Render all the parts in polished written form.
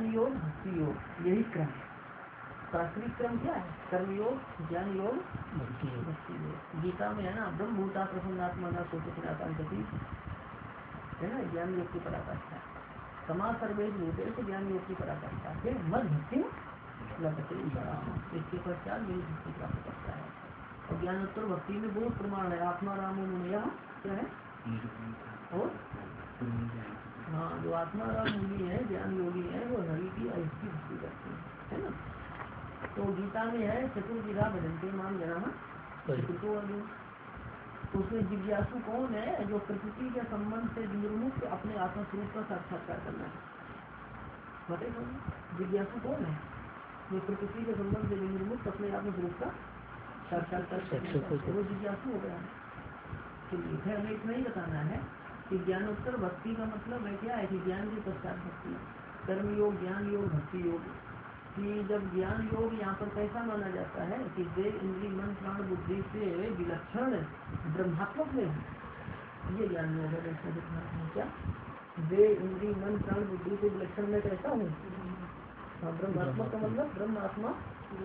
ज्ञान योग भक्ति योग, यही क्रम है। प्राथमिक क्रम क्या है? कर्म योग, ज्ञान योग, भक्ति योग। गीता में है ना, ब्रह्म भूता प्रसन्नात्मा न सोचती है ना, ज्ञान योग की पराकाष्ठा। समाज सर्वेश भूतेश ज्ञान योग की पराकाष्ठा। फिर मद भक्ति लगते, इसके पश्चात मेरी भक्ति प्राप्त करता है। और ज्ञानोत्तर भक्ति में बहुत प्रमाण है। आत्मा राम मुनिया क्या है? और हाँ, जो आत्मा राम मुनि है, ज्ञान योगी है, वो हरि की ऐसी भक्ति करते हैं, है ना। तो गीता में है चतुर्विधा भजन्ते माम जनाः चतुर्थो अर्जुन। उसमें जिज्ञासु कौन है? जो प्रकृति के संबंध से निर्मुक्त अपने आत्मस्वरूप का साक्षात्कार करना है। बताइए जिज्ञासु कौन है? जो प्रकृति के संबंध से निर्मुक्त अपने आत्मस्वरूप का साक्षात्कार करना, वो जिज्ञासु हो गया। चलिए फिर हमें इतना ही बताना है कि ज्ञानोत्तर भक्ति का मतलब है क्या है कि ज्ञान के पश्चात भक्ति, कर्म योग, ज्ञान योग, भक्ति योग। कि जब ज्ञान योग यहाँ पर कैसा माना जाता है कि देह इंद्रिय मन प्राण बुद्धि से विलक्षण ब्रह्मात्मक में, ये ज्ञान योग है। क्या देह इंद्रिय मन प्राण बुद्धि से विलक्षण में कैसा हूँ? ब्रह्मात्मक का मतलब ब्रह्मात्मा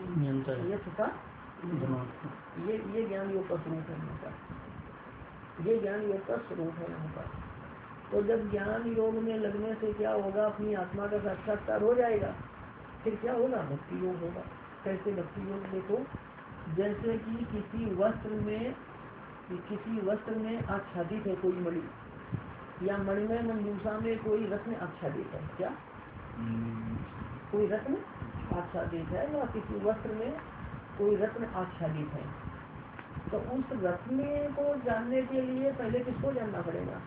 ये ज्ञान योग का स्वरूप है यहाँ पर। ये ज्ञान योग का स्वरूप है यहाँ पर। तो जब ज्ञान योग में लगने से क्या होगा? अपनी आत्मा का साक्षात्कार हो जाएगा। फिर क्या होगा? भक्ति योग होगा। कैसे भक्ति योग? देखो, जैसे कि किसी वस्त्र में आच्छादित है कोई मणि, या मणिमय मंजूषा में कोई रत्न आच्छादित है। क्या कोई रत्न आच्छादित है, या किसी वस्त्र में कोई रत्न आच्छादित है, तो उस रत्न को जानने के लिए पहले किसको जानना पड़ेगा?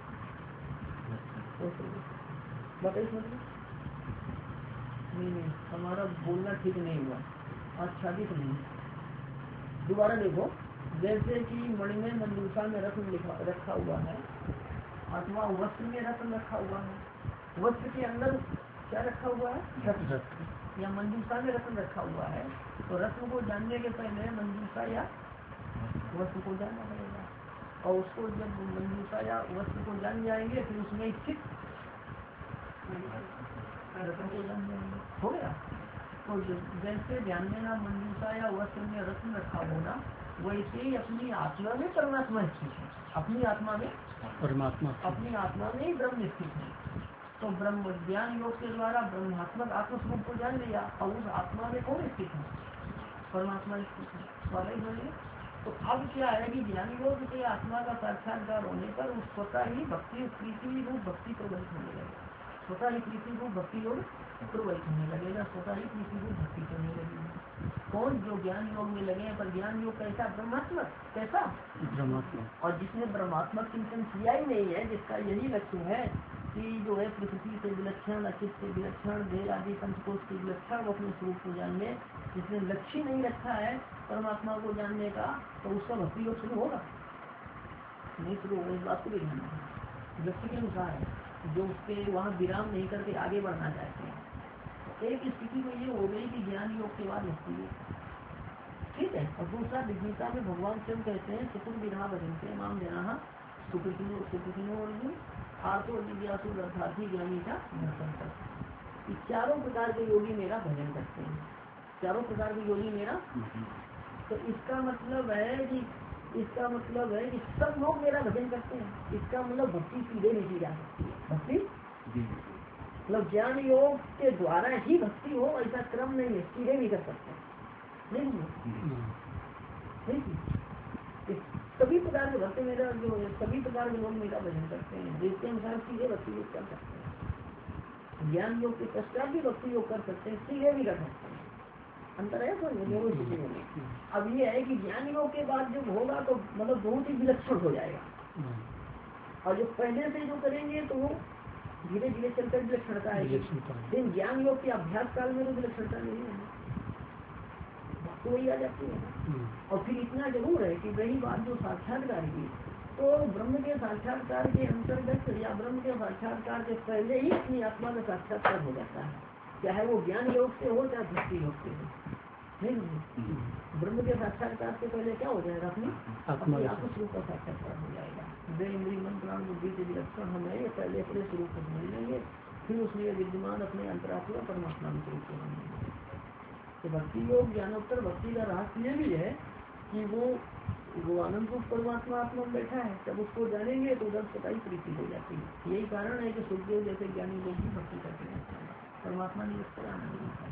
बताइए। नहीं, हमारा बोलना ठीक नहीं हुआ, आच्छादित नहीं। दोबारा देखो, जैसे कि मणिमय मंजूषा में रत्न रखा हुआ है, अथवा वस्त्र में रत्न रखा हुआ है। वस्त्र के अंदर क्या रखा हुआ है? रत्न। या मंजूषा में रत्न रखा हुआ है, तो रत्न को जानने के पहले मंजूषा या वस्त्र को जानना पड़ेगा। और उसको जब मंजूषा या वस्त्र को जान जाएंगे, फिर उसमें स्थित रत्न को जान जाएंगे। हो गया। तो जैसे ध्यान में ना मंजूषा या वस्त्र में रत्न रखा होगा, वैसे ही अपनी आत्मा में परमात्मा स्थित है। अपनी आत्मा में परमात्मा, अपनी आत्मा में ही ब्रह्म स्थित है। तो ब्रह्म ज्ञान योग के द्वारा ब्रह्मात्मक आत्मस्वरूप को जान लिया, और उस आत्मा में कौन स्थित है? परमात्मा स्थित है। स्वाभाविक है। तो अब क्या है कि ज्ञान योग से आत्मा का साक्षात्कार होने पर उस स्वतः ही भक्ति प्रीति रूप भक्ति प्रवहित होने लगेगा। स्वतः ही प्रीति रूप भक्ति योग प्रवहित होने लगेगा। स्वतः ही प्रीति रूप भक्ति करने लगेगी। कौन? जो ज्ञान योग में लगे। पर ज्ञान योग कैसा? ब्रह्मात्मक। कैसा? ब्रह्मात्मक। और जिसने ब्रह्मात्मक चिंतन किया ही नहीं है, जिसका यही लक्ष्य है कि जो है प्रकृति से विलक्षण, अचित से विलक्षण, देह आदि पंचकोश से विलक्षण अपने स्वरूप को जानने, जिसने लक्ष्य नहीं रखा है परमात्मा को जानने का, तो उसका भक्ति योग शुरू होगा नहीं? शुरू होगा। इस बात को भी ध्यान रखना। लक्ष्य के अनुसार जो उसके वहाँ विराम नहीं करके आगे बढ़ना चाहते हैं। तो एक स्थिति में ये हो गई कि ज्ञान योग के बाद भक्ति योग, ठीक है। और दूसरा गीता में भगवान स्वयं कहते हैं चतुर्विधा भजन्ते माम जनाः सुकृतिनो अर्जुन आर्तो जिज्ञासु अर्थार्थी ज्ञानी का दर्शन करते। चारों प्रकार के योगी मेरा भजन करते हैं। चारों प्रकार के योगी मेरा, तो इसका मतलब है कि सब लोग मेरा भजन करते हैं। इसका मतलब भक्ति सीधे नहीं की जा सकती है। भक्ति मतलब ज्ञान योग के द्वारा ही भक्ति हो, ऐसा क्रम नहीं है। सीधे नहीं कर सकते, नहीं। सभी प्रकार के भक्त मेरा जो है, सभी प्रकार के लोग मेरा भजन करते हैं, जिसके अनुसार सीधे भक्ति योग कर सकते हैं। ज्ञान योग के पश्चात भी भक्ति योग कर सकते हैं, सीधे भी कर सकते हैं। अंतर है तो दोनों स्थितियों में। अब ये है कि ज्ञान योग के बाद जब होगा तो मतलब बहुत ही विलक्षण हो जाएगा, और जो पहले से जो करेंगे तो वो धीरे धीरे चलकर विलक्षणता है। लेकिन ज्ञान योग के अभ्यास काल में तो विलक्षणता नहीं है, तो वही आ जाती है। और फिर इतना जरूर है कि वही बात जो साक्षात्कार की, तो ब्रह्म के साक्षात्कार के अंतर्गत या ब्रह्म के साक्षात्कार के पहले ही अपनी आत्मा का साक्षात्कार हो जाता है, चाहे वो ज्ञान योग से हो चाहे भक्ति योग से हो। नहीं, ब्रह्म के साक्षात्कार से पहले क्या हो जाएगा? अपनी आत्मस्वरूप का साक्षात्कार हो जाएगा। देह इंद्रिय मन प्राण बुद्धि से विलक्षण हमें पहले अपने स्वरूप को समझ लेंगे, फिर उसमें विद्यमान अपने अंतरात्मा परमात्मा में परिचय होंगे। तो भक्ति योग ज्ञानोत्तर भक्ति का रहस्य ये भी है कि वो आनंद रूप परमात्मा आत्मा में बैठा है। जब उसको जानेंगे तो उधर सताई प्रीति हो जाती है। यही कारण है कि सुखदेव जैसे ज्ञानी लोग भी भक्ति करते हैं, परमात्मा निरंतर आनंद रूप है।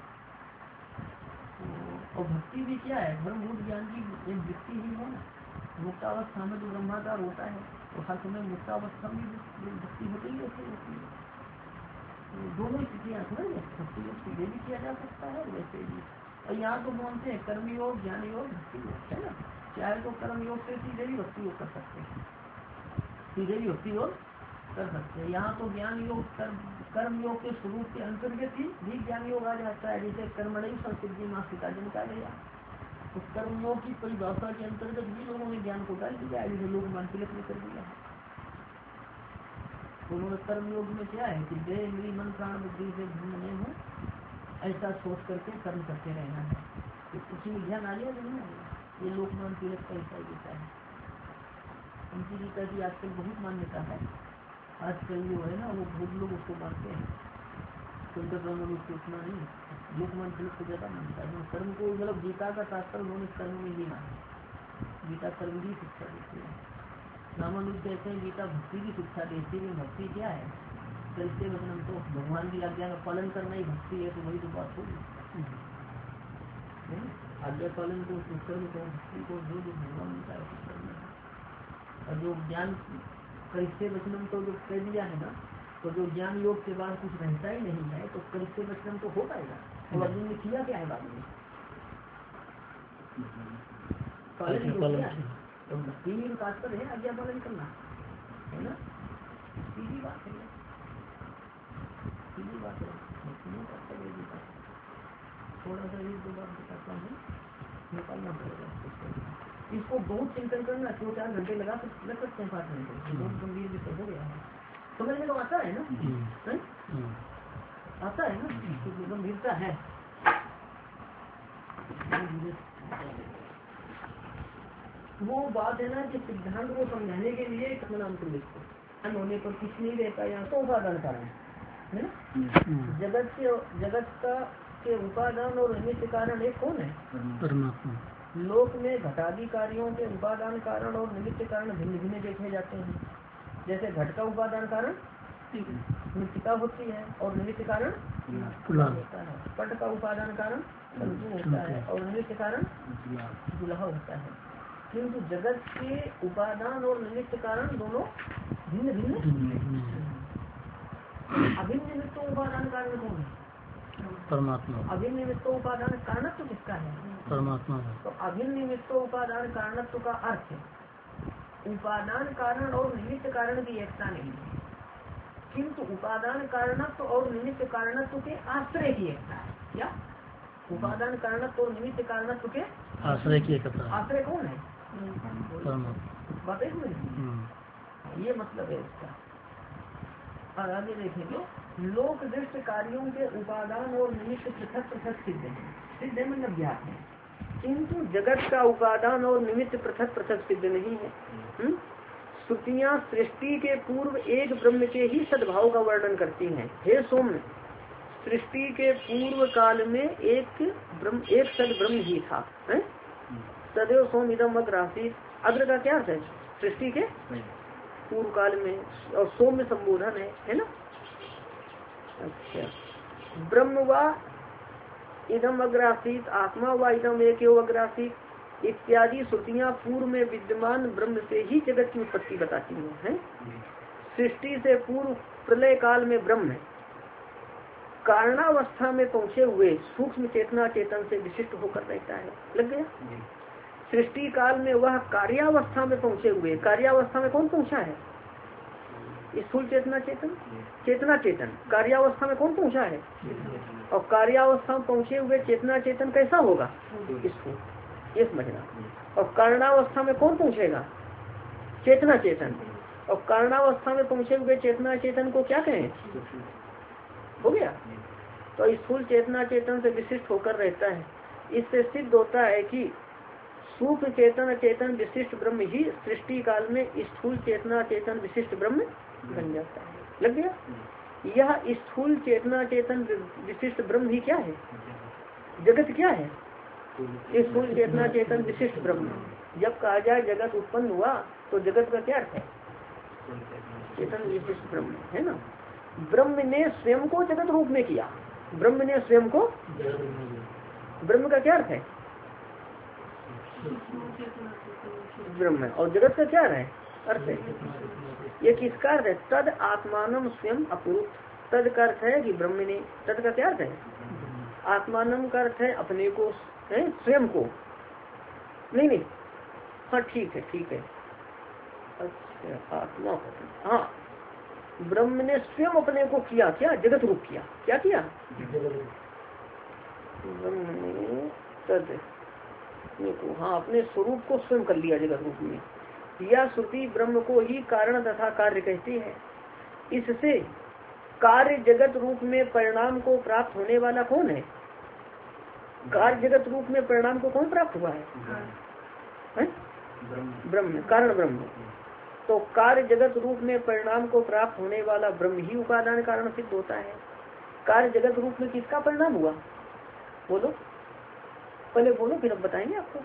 और भक्ति भी क्या है, धर्मभूत ज्ञान की एक वृत्ति ही है ना। मुक्तावस्था में जो ब्रह्माकार होता है तो हर समय मुक्तावस्था में भक्ति होती है, ऐसे होती है। दोनों स्थितियाँ समझ गए। भक्ति योग सीधे भी किया जा सकता है वैसे भी। और यहाँ तो बोलते हैं कर्म योग, ज्ञान योग, भक्ति योग, है ना। चाहे तो कर्म योग से सीधे भी भक्ति योग कर सकते हैं, सीधे भी भक्ति योग कर सकते हैं। यहाँ तो ज्ञान योग कर्म योग के स्वरूप के अंतर्गत ही भी ज्ञान योग आ जाता है। जैसे कर्मणि संसिद्धि माँ सीता जन का गया, तो कर्म योग की परिभाषा के अंतर्गत भी लोगों ने ज्ञान को डाल दिया है, जैसे लोग मानसिक में कर दिया है। उन्होंने कर्म योग में क्या है कि देह इंद्रिय मन प्राण बुद्धि से भिन्न नहीं हो, ऐसा सोच करके कर्म करते रहना है। तो उसमें ध्यान आ गया कि नहीं आ गया। ये लोकमान तिलक का ऐसा गीता है। उनकी गीता की आजकल बहुत मान्यता है। आजकल जो है ना वो बहुत लोग उसको मानते हैं, कोई तो उतना नहीं, लोकमान तिलक को ज्यादा मानता है। कर्म को मतलब गीता का तात्पर्य उन्होंने कर्म में ही माना। गीता कर्म की शिक्षा देती है। रामानुज कहते हैं गीता भक्ति की शिक्षा देती है। भक्ति क्या है, कैसे मतलब तो भगवान की आज्ञा का पालन करना ही भक्ति है। तो वही तो बात होगी, आज्ञा पालन को कर्म को भक्ति को जो भगवान का करना है। और जो ज्ञान कैसे वचनम तो जो कह दिया है ना, तो जो ज्ञान योग के बाद कुछ रहता ही नहीं है तो कैसे वचनम तो हो पाएगा। तो अर्जुन ने किया क्या है बाद में, पालन किया है। तो भक्ति में तात्पर्य है आज्ञा पालन करना, है ना। सीधी बात है, सीधी बात है। थोड़ा सा एक दो बात बताता हूँ, निकालना पड़ेगा इसको। बहुत चिंतन करना, 2-4 घंटे लग सकते हैं, 5 घंटे। बहुत गंभीर विषय हो गया है, समझने को आता है ना, आता है ना, तो गंभीरता है। वो बात है ना कि सिद्धांत को समझाने के लिए नाम को लिखते होने पर कुछ नहीं रहता। यहाँ तो उपादान कारण है ना, जगत का के उपादान और निमित्त कारण एक कौन है, परमात्मा। लोक में घटादि कार्यों के उपादान कारण और निमित्त कारण भिन्न भिन्न देखे जाते हैं। जैसे घट का उपादान कारण मृत्तिका होती है और निमित्त कारण होता है। पट का उपादान कारण तंतु होता है और निमित्त कारण दुल्हा होता है। किंतु जगत के उपादान और निमित्त कारण दोनों भिन्न भिन्न। अभिन्न निमित्त उपादान कारण कौन है, परमात्मा। अभिन्न निमित्त उपादान कारणत्व किसका है, परमात्मा। तो अभिन्न निमित्त उपादान कारणत्व का अर्थ है उपादान कारण और निमित्त कारण की एकता नहीं है, किंतु उपादान कारणत्व और निमित्त कारणत्व के आश्रय की एकता है। क्या उपादान कारणत्व और निमित्त कारणत्व के आश्रय की एकता। आश्रय कौन है, बताइए। ये मतलब है इसका। और आगे देखेंगे लोक दृष्ट कार्यों के उपादान और निमित्त पृथक पृथक सिद्ध है। सिद्ध है मतलब ज्ञात है, किंतु जगत का उपादान और निमित्त पृथक पृथक सिद्ध नहीं है। श्रुतियाँ सृष्टि के पूर्व एक ब्रह्म के ही सद्भाव का वर्णन करती हैं। हे सोम, सृष्टि के पूर्व काल में एक सद ब्रह्म ही था। सदैव सोम इदम अग्र आसीत्। अग्र का क्या अर्थ है, सृष्टि के पूर्व काल में, और सोम में संबोधन है ना। अच्छा, ब्रह्म व इदम अग्र आसीत्, आत्मा व इदम एक अग्र आसीत् इत्यादि श्रुतियाँ पूर्व में विद्यमान ब्रह्म से ही जगत की उत्पत्ति बताती हैं। सृष्टि से पूर्व प्रलय काल में ब्रह्म कारणावस्था में पहुँचे हुए सूक्ष्म चेतना चेतन से विशिष्ट होकर रहता है। लग गया। सृष्टि काल में वह कार्यावस्था में पहुँचे हुए, कार्यावस्था में कौन पहुँचा है, स्थूल चेतना चेतन, चेतना चेतन। कार्यावस्था में कौन पहुँचा है, और कार्यावस्था में पहुँचे हुए चेतना चेतन कैसा होगा, स्थूल, ये समझना। और कारणावस्था में कौन पहुँचेगा, चेतना चेतन। और कारणावस्था में पहुँचे हुए चेतना चेतन को क्या कहें, हो गया। तो स्थूल चेतना चेतन से विशिष्ट होकर रहता है। इससे सिद्ध होता है कि सूक्ष्म चेतन चेतन विशिष्ट ब्रह्म ही सृष्टि काल में स्थूल चेतना चेतन विशिष्ट ब्रह्म बन जाता है। लग गया। यह स्थूल चेतना चेतन विशिष्ट ब्रह्म ही क्या है? जगत क्या है? स्थूल चेतना चेतन विशिष्ट ब्रह्म। जब कहा जाए जगत उत्पन्न हुआ तो जगत का क्या अर्थ है? चेतन विशिष्ट ब्रह्म, है ना। ब्रह्म ने स्वयं को जगत रूप में किया। ब्रह्म ने स्वयं को, ब्रह्म का क्या अर्थ है? ब्रह्म। और जगत का क्या अर्थ है? ये किसका अर्थ है? तद आत्मानम स्वयं अपूर्व। तद का अर्थ है कि ब्रह्म ने, तद का क्या अर्थ है? आत्मानम का अर्थ है अपने को, है स्वयं को। नहीं, हाँ ठीक है। अच्छा, आत्मा, हाँ, ब्रह्म ने स्वयं अपने को किया, क्या जगत रूप किया। क्या किया? ब्रह्म ने तद को, हाँ, अपने स्वरूप को स्वयं कर लिया जगत रूप में। यह श्रुति ब्रह्म को ही कारण तथा कार्य कहती है। इससे कार्य जगत रूप में परिणाम को प्राप्त होने वाला कौन है? कार्य जगत रूप में परिणाम को कौन प्राप्त हुआ है? ब्रह्म, कारण ब्रह्म। तो कार्य जगत रूप में परिणाम को प्राप्त होने वाला ब्रह्म ही उपादान कारण सिद्ध होता है। कार्य जगत रूप में किसका परिणाम हुआ? बोलो, पहले बोलो फिर अब बताएंगे आपको।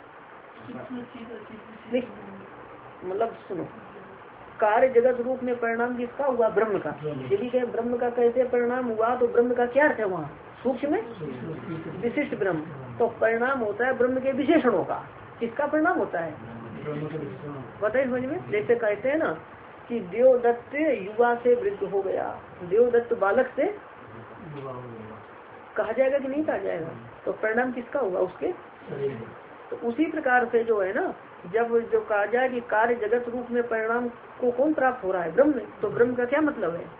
मतलब सुनो, कार्य जगत रूप में परिणाम किसका हुआ? ब्रह्म का। यदि कहें ब्रह्म का कैसे परिणाम हुआ तो ब्रह्म का क्या अर्थ है? वहाँ सूक्ष्म में विशिष्ट ब्रह्म। तो परिणाम होता है ब्रह्म के विशेषणों का। किसका परिणाम होता है? बताइए समझ में। जैसे कहते हैं ना कि देवदत्त युवा से वृद्ध हो गया, देवदत्त बालक से कहा जाएगा कि नहीं कहा जाएगा? तो परिणाम किसका हुआ? उसके। तो उसी प्रकार से जो है ना, जब जो कहा जाए कि कार्य जगत रूप में परिणाम को कौन प्राप्त हो रहा है? ब्रह्म। तो ब्रह्म का क्या मतलब है?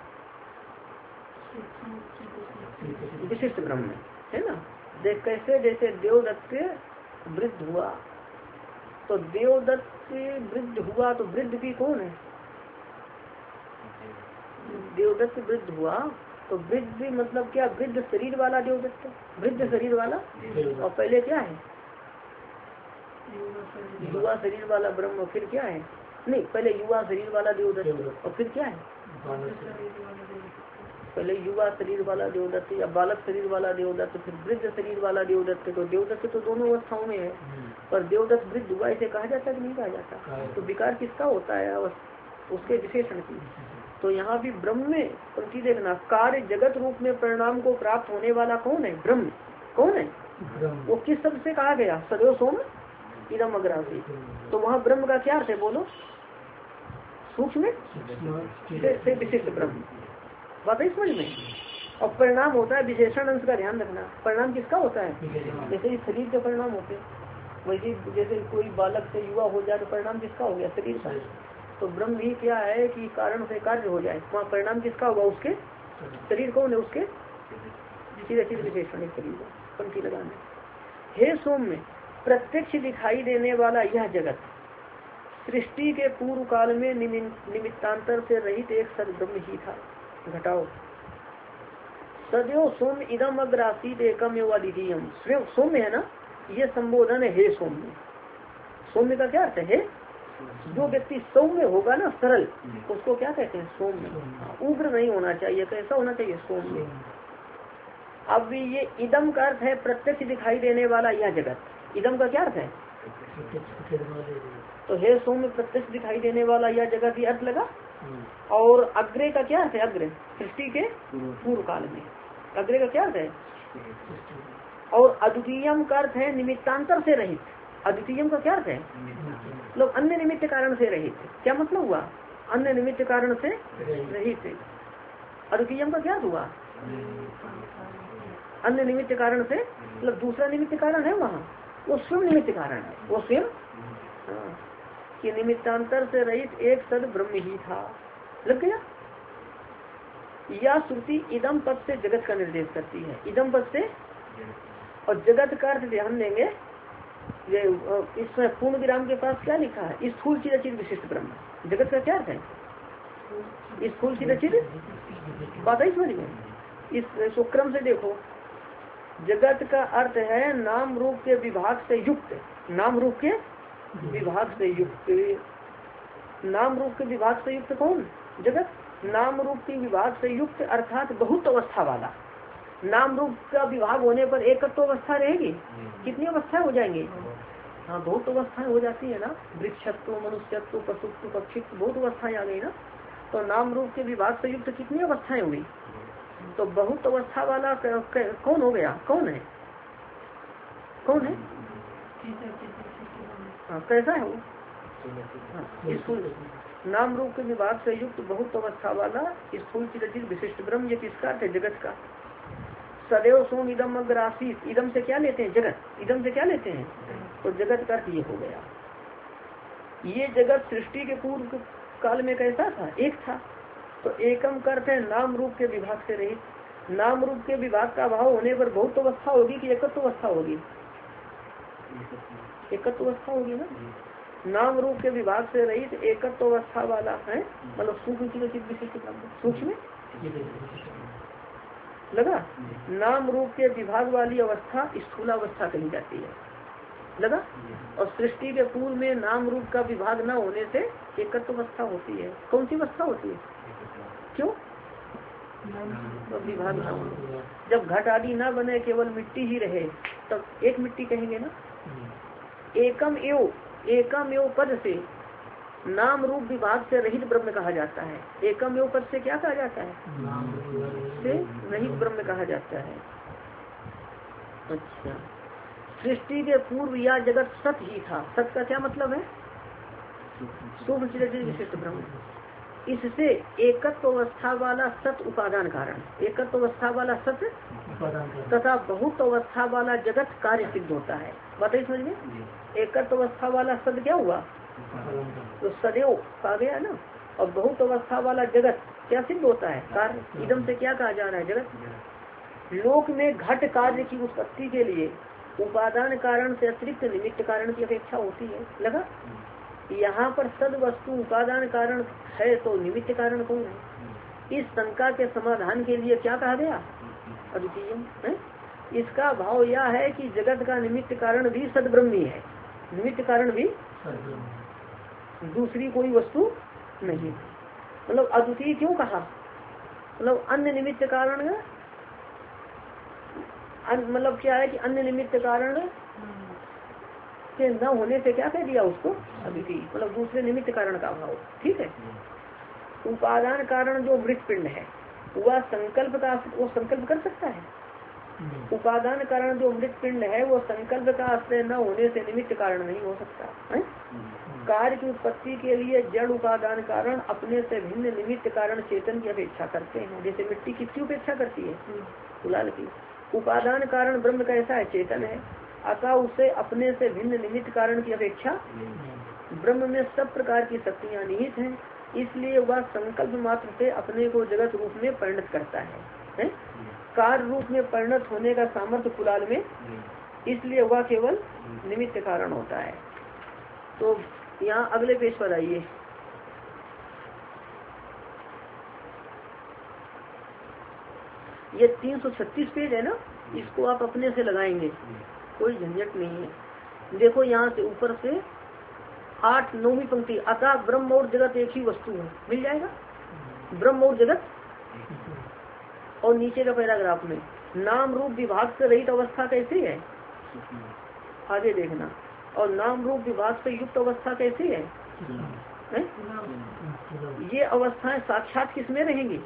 विशिष्ट ब्रह्म, है ना। देख कैसे, जैसे देवदत्त वृद्ध हुआ, तो देवदत्त वृद्ध हुआ तो वृद्ध भी कौन है? देवदत्त वृद्ध हुआ तो वृद्ध मतलब क्या? वृद्ध शरीर वाला देवदत्त, वृद्ध शरीर वाला। और पहले क्या है? युवा शरीर वाला ब्रह्म। फिर क्या है? नहीं, पहले युवा शरीर वाला देवदत्त और फिर क्या है? पहले युवा शरीर वाला देवदत्त या बालक शरीर वाला देवदत्त, फिर वृद्ध शरीर वाला देवदत्त। तो देवदत्त तो दोनों अवस्थाओं में है, पर देवदत्त वृद्ध हुआ इसे कहा जाता है कि नहीं कहा जाता? तो विकार किसका होता है? उसके विशेषण की। तो यहाँ भी ब्रह्म में प्रति देखना, कार्य जगत रूप में परिणाम को प्राप्त होने वाला कौन है? ब्रह्म। कौन है वो? किस शब्द से कहा गया? सदैव सोम इदम अग्रासी। तो वहाँ ब्रह्म का क्या अर्थ है? बोलो। सूक्ष्म से विशिष्ट ब्रह्म। बात है समझ में। और परिणाम होता है विशेषण अंश का ध्यान रखना। परिणाम किसका होता है? जैसे इस शरीर के परिणाम होते हैं, वैसे जैसे कोई बालक से युवा हो जाए तो परिणाम किसका हो गया? शरीर का। तो ब्रह्म ही क्या है कि कारण से कार्य हो जाए, वहाँ परिणाम किसका होगा? उसके। शरीर कौन है? उसके विशेषण शरीर को पंक्ति लगाने। हे सौम्य, प्रत्यक्ष दिखाई देने वाला यह जगत सृष्टि के पूर्व काल में निमित्तांतर से रहित एक सद्ब्रह्म ही था। घटाओ। सदैव सौम्य इदम अग्रासीत एकम एवं अद्वितीयम। स्वयं सौम्य है ना, ये संबोधन है। हे सौम्य। सौम्य का क्या अर्थ है? जो व्यक्ति सौम्य होगा ना, सरल, उसको क्या कहते हैं? सौम्य। उग्र नहीं होना चाहिए। कैसा होना चाहिए? सौम्य। अब ये इदम का अर्थ है प्रत्यक्ष दिखाई देने वाला यह जगत। इदम का क्या अर्थ है? तो हे सौम्य, प्रत्यक्ष दिखाई देने वाला यह जगत, ये अर्थ लगा। और अग्रे का क्या अर्थ है? अग्र सृष्टि के पूर्व काल में। अग्रे का क्या अर्थ है? और अद्वितीयम का अर्थ है निमित्तांतर से रहित। अद्वितीयम का क्या अर्थ है? मतलब अन्य निमित्त कारण से रहित। क्या मतलब हुआ? अन्य निमित्त कारण से रहित। अद्वितीयम का क्या हुआ? अन्य निमित्त कारण से, मतलब दूसरा निमित्त कारण है वहाँ, वो स्वयं निमित्त कारण है। वो स्वयं कि निमित्तांतर से रहित एक सद ब्रह्म ही था। लग गया। यह श्रुति इदम पद से जगत का निर्देश करती है। इदम पद से। और जगत का अर्थ ध्यान देंगे, ये इसमें पूर्ण विराम के पास क्या लिखा है? स्थूल चिरचित विशिष्ट ब्रह्म। जगत का क्या अर्थ है? स्थूल चिरचित। बात है समझ में। इस क्रम से देखो, जगत का अर्थ है नाम रूप के विभाग से युक्त। नाम रूप के विभाग से युक्त। नाम रूप के विभाग से युक्त कौन? जगत। नाम रूप की विभाग से युक्त अर्थात बहुत अवस्था वाला। नाम रूप का विभाग होने पर एकत्व अवस्था रहेगी। कितनी अवस्थाएं हो जाएंगी? हाँ, बहुत अवस्थाएं हो जाती है ना। वृक्षत्व, मनुष्यत्व, पशुत्व, पक्षित्व, बहुत अवस्थाएं आ गई ना। तो नाम रूप के विभाग से युक्त कितनी अवस्थाएं हुई? तो बहुत अवस्था वाला कौन हो गया? कौन है? कौन है? हाँ, कैसा है वो? नाम रूप के विभाग से युक्त बहुत अवस्था वाला स्थूल चिरंजीव विशिष्ट ब्रह्म। ये किसका अर्थ है? जगत का। सदैव सोम इदम अग्रासीत। इदम से क्या लेते हैं? जगत। इदम से क्या लेते हैं? तो जगत का अर्थ ये हो गया। ये जगत सृष्टि के पूर्व काल में कैसा था? एक था। तो एकम का अर्थ है नाम रूप के विभाग से रहित। नाम रूप के विभाग का अभाव होने पर बहुत अवस्था होगी कि एकत्व अवस्था होगी? एकत्व अवस्था होगी ना। नाम रूप के विभाग से रहित एकत्व अवस्था वाला है, मतलब सूक्ष्म विशिष्ट सूक्ष्म लगा। नाम रूप के विभाग वाली अवस्था स्थूलावस्था कही जाती है। लगा। और सृष्टि के पूर्व में नाम रूप का विभाग न होने से एकत्व अवस्था होती है। कौन सी अवस्था होती है? क्यों? तो विभाग न होने, जब घट आदि न बने केवल मिट्टी ही रहे तब एक मिट्टी कहेंगे ना। एकम एव पद से नाम रूप विभाग से रहित ब्रह्म कहा जाता है। एकम एव पद से क्या कहा जाता है? से रहित ब्रह्म कहा जाता है। अच्छा, सृष्टि के पूर्व यह जगत सत ही था। सत का क्या मतलब है? सूक्ष्म चिरंजीव विशिष्ट ब्रह्म। इससे एकत्व अवस्था वाला सत उपादान कारण, एकत्व अवस्था वाला सत तथा बहुत अवस्था वाला जगत कार्य सिद्ध होता है। बताइए समझ में। एकत्व अवस्था वाला सद क्या हुआ? तो सदैव कहा गया ना। और बहुत अवस्था वाला जगत क्या सिद्ध होता है? कार्य। इदम से क्या कहा जा रहा है? जगत। लोक में घट कार्य की उत्पत्ति के लिए उपादान कारण से अतिरिक्त निमित्त कारण की अपेक्षा होती है। लगा। यहाँ पर सद वस्तु उपादान कारण है तो निमित्त कारण कौन है? इस शंका के समाधान के लिए क्या कहा गया? अद्वितीय है। इसका भाव यह है कि जगत का निमित्त कारण भी सद ब्रह्म ही है। निमित्त कारण भी दूसरी कोई वस्तु नहीं। मतलब अद्वितीय क्यों कहा? मतलब अन्य निमित्त कारण, मतलब क्या है कि अन्य निमित्त कारण के न होने से क्या कह दिया उसको? अद्वितीय। मतलब दूसरे निमित्त कारण का अभाव। ठीक है। उपादान कारण जो मृत पिंड है वह संकल्प का, वो संकल्प कर सकता है? उपादान कारण जो मृत पिंड है वो संकल्प का आश्रय न होने से निमित्त कारण नहीं हो सकता है। कार्य की उत्पत्ति के लिए जड़ उपादान कारण अपने से भिन्न निमित्त कारण चेतन की अपेक्षा करते हैं। जैसे मिट्टी किसकी उपेक्षा करती है? गुलाल की। उपादान कारण ब्रह्म कैसा है? चेतन है। अतः उसे अपने से भिन्न निमित्त कारण की अपेक्षा ब्रह्म में सब प्रकार की शक्तियां निहित हैं। इसलिए वह संकल्प मात्र से अपने को जगत रूप में परिणत करता है? कार्य रूप में परिणत होने का सामर्थ्य कुलाल में, इसलिए वह केवल निमित्त कारण होता है। तो यहाँ अगले पेज पर आइए। ये 336 पेज है ना, इसको आप अपने से लगाएंगे, कोई झंझट नहीं है। देखो यहाँ से ऊपर से 8-9वीं पंक्ति, अतः ब्रह्म और जगत एक ही वस्तु है। मिल जाएगा ब्रह्म और जगत। और नीचे का पैराग्राफ में नाम रूप विभाग से रहित अवस्था कैसी है? आगे देखना। और नाम रूप विभाग से युक्त अवस्था कैसी है? ये अवस्थाएं साक्षात किसमें रहेंगी?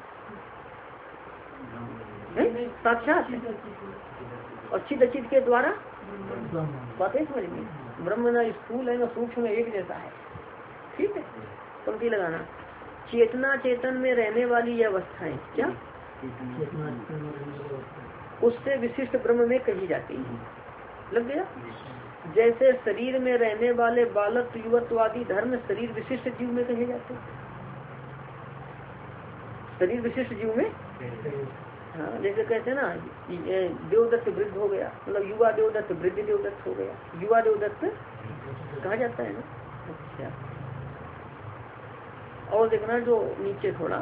साक्षात और चिद अचित के द्वारा। बातें समझ में। ब्रह्म न स्थूल है न सूक्ष्म, एक जैसा है। ठीक है। पंक्ति लगाना। चेतना चेतन में रहने वाली ये अवस्थाएं क्या उससे विशिष्ट ब्रह्म में कही जाती है। लग गया। जैसे शरीर में रहने वाले बालक युवत्व आदि धर्म शरीर विशिष्ट जीव में कहे जाते हैं। शरीर विशिष्ट जीव में, हाँ, जैसे कहते हैं ना देवदत्त वृद्ध हो गया, मतलब युवा देवदत्त वृद्ध देवदत्त हो गया, युवा देवदत्त कहा जाता है ना। अच्छा, और देखना जो नीचे थोड़ा,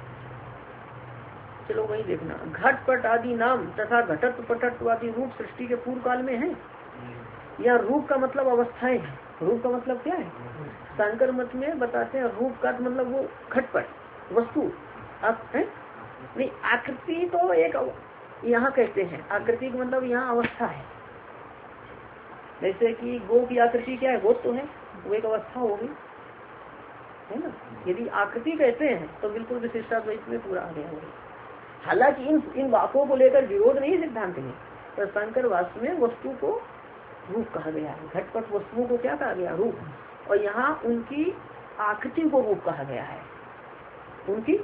चलो वही देखना। घटपट आदि नाम तथा घटत्व पटत्व आदि रूप सृष्टि के पूर्व काल में है। या रूप का मतलब अवस्थाएं है। रूप का मतलब क्या है? शंकर मत में बताते हैं रूप का मतलब वो घटपट, वस्तु नहीं, आकृति तो एक यहाँ कहते हैं, आकृति का मतलब यहाँ अवस्था है। जैसे कि गो की आकृति क्या है, गोद तो है, वो एक अवस्था होगी, है ना। यदि आकृति कहते हैं तो बिल्कुल विशिष्टाद्वैत में पूरा आ गया होगा। हालांकि इन बातों को लेकर विरोध नहीं सिद्धांत में, पर शंकर वास्तव में वस्तु को रूप कहा गया है। घटपट वस्तुओं को क्या कहा गया, रूप, और यहाँ उनकी आकृति को रूप कहा गया है। उनकी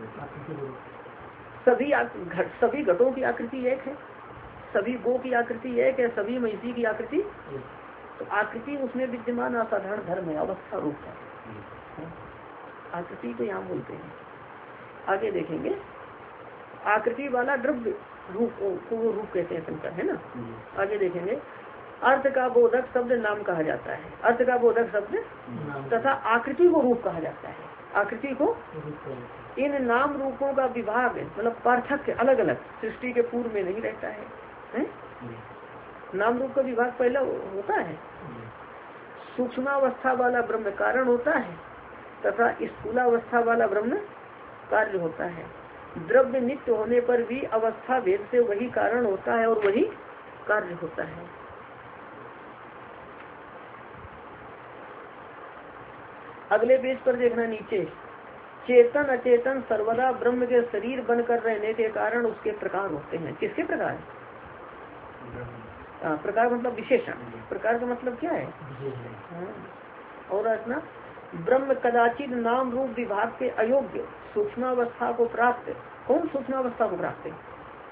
सभी घटों की आकृति एक है, सभी गो की आकृति एक है, सभी महिषी की आकृति, तो आकृति उसमें विद्यमान असाधारण धर्म है, अवस्था रूप है। आकृति तो यहाँ बोलते हैं। आगे देखेंगे, आकृति वाला द्रव्य रूप को वो रूप कहते हैं शंकर, है ना। आगे देखेंगे, अर्थ का बोधक शब्द नाम कहा जाता है, अर्थ का बोधक शब्द तथा आकृति को रूप कहा जाता है। आकृति को, इन नाम रूपों का विभाग मतलब पार्थक्य अलग अलग सृष्टि के पूर्व में नहीं रहता है? नाम रूप का विभाग पहले होता है। सूक्ष्मावस्था वाला ब्रह्म कारण होता है तथा स्थूलावस्था वाला ब्रह्म कार्य होता है। द्रव्य नित्य होने पर भी अवस्था भेद से वही कारण होता है और वही कार्य होता है। अगले पेज पर देखना नीचे, चेतन अचेतन सर्वदा ब्रह्म के शरीर बनकर रहने के कारण उसके प्रकार होते हैं। किसके प्रकार? प्रकार मतलब विशेषण। प्रकार का मतलब क्या है? और अपना ब्रह्म कदाचित नाम रूप विभाग के अयोग्य सूक्ष्मावस्था को प्राप्त। कौन सूक्ष्मावस्था को प्राप्त है?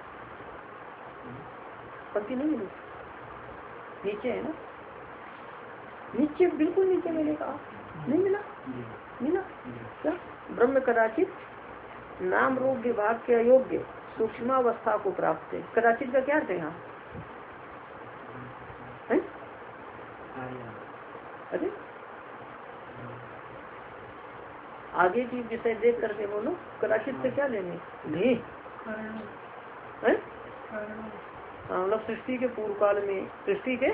पंक्ति नहीं मिली, नीचे है ना, नीचे बिल्कुल नीचे मैंने कहा, नहीं मिला? मिला क्या? ब्रह्म कदाचित नाम रूप विभाग के अयोग्य सूक्ष्मावस्था को प्राप्त है। कदाचित का क्या अर्थ है यहाँ? अरे आगे की विषय देख करके बोलो, कदाचित से क्या लेंगे? मतलब सृष्टि के पूर्व काल में, सृष्टि के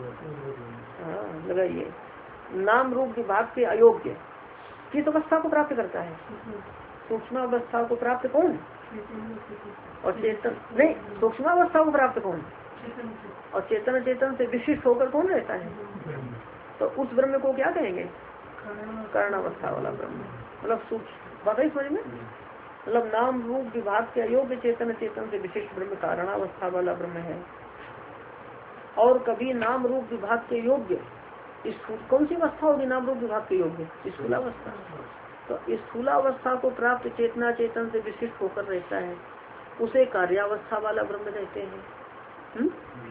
लगाइए, नाम रूप विभाग के अयोग्य किस अवस्था को प्राप्त करता है? सूक्ष्मावस्था को प्राप्त कौन? और चेतन नहीं, सूक्ष्मावस्था को प्राप्त कौन? और चेतन चेतन से विशिष्ट होकर कौन रहता है? तो उस ब्रह्म को क्या कहेंगे? कारणावस्था वाला ब्रह्म। मतलब सूक्ष्म बात है समझ में? मतलब नाम रूप विभाग के अयोग्य चेतन चेतन से विशिष्ट ब्रह्म कारणावस्था वाला ब्रह्म है। और कभी नाम रूप विभाग के योग्य, कौन सी अवस्था होगी नाम रूप विभाग के योग्य? स्थूलावस्था। तो स्थूलावस्था को प्राप्त चेतना चेतन से विशिष्ट होकर रहता है, उसे कार्यावस्था वाला ब्रह्म कहते हैं।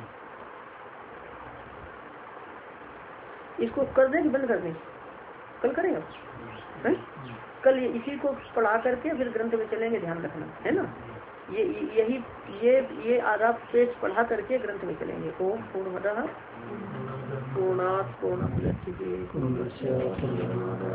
इसको कर दें कि बंद कर दें? कल करें अब? कल इसी को पढ़ा करके फिर ग्रंथ में चलेंगे, ध्यान रखना है ना। ये आधा पेज पढ़ा करके ग्रंथ में चलेंगे। ओम पूर्णमदः पूर्णात् पूर्णमुदच्यते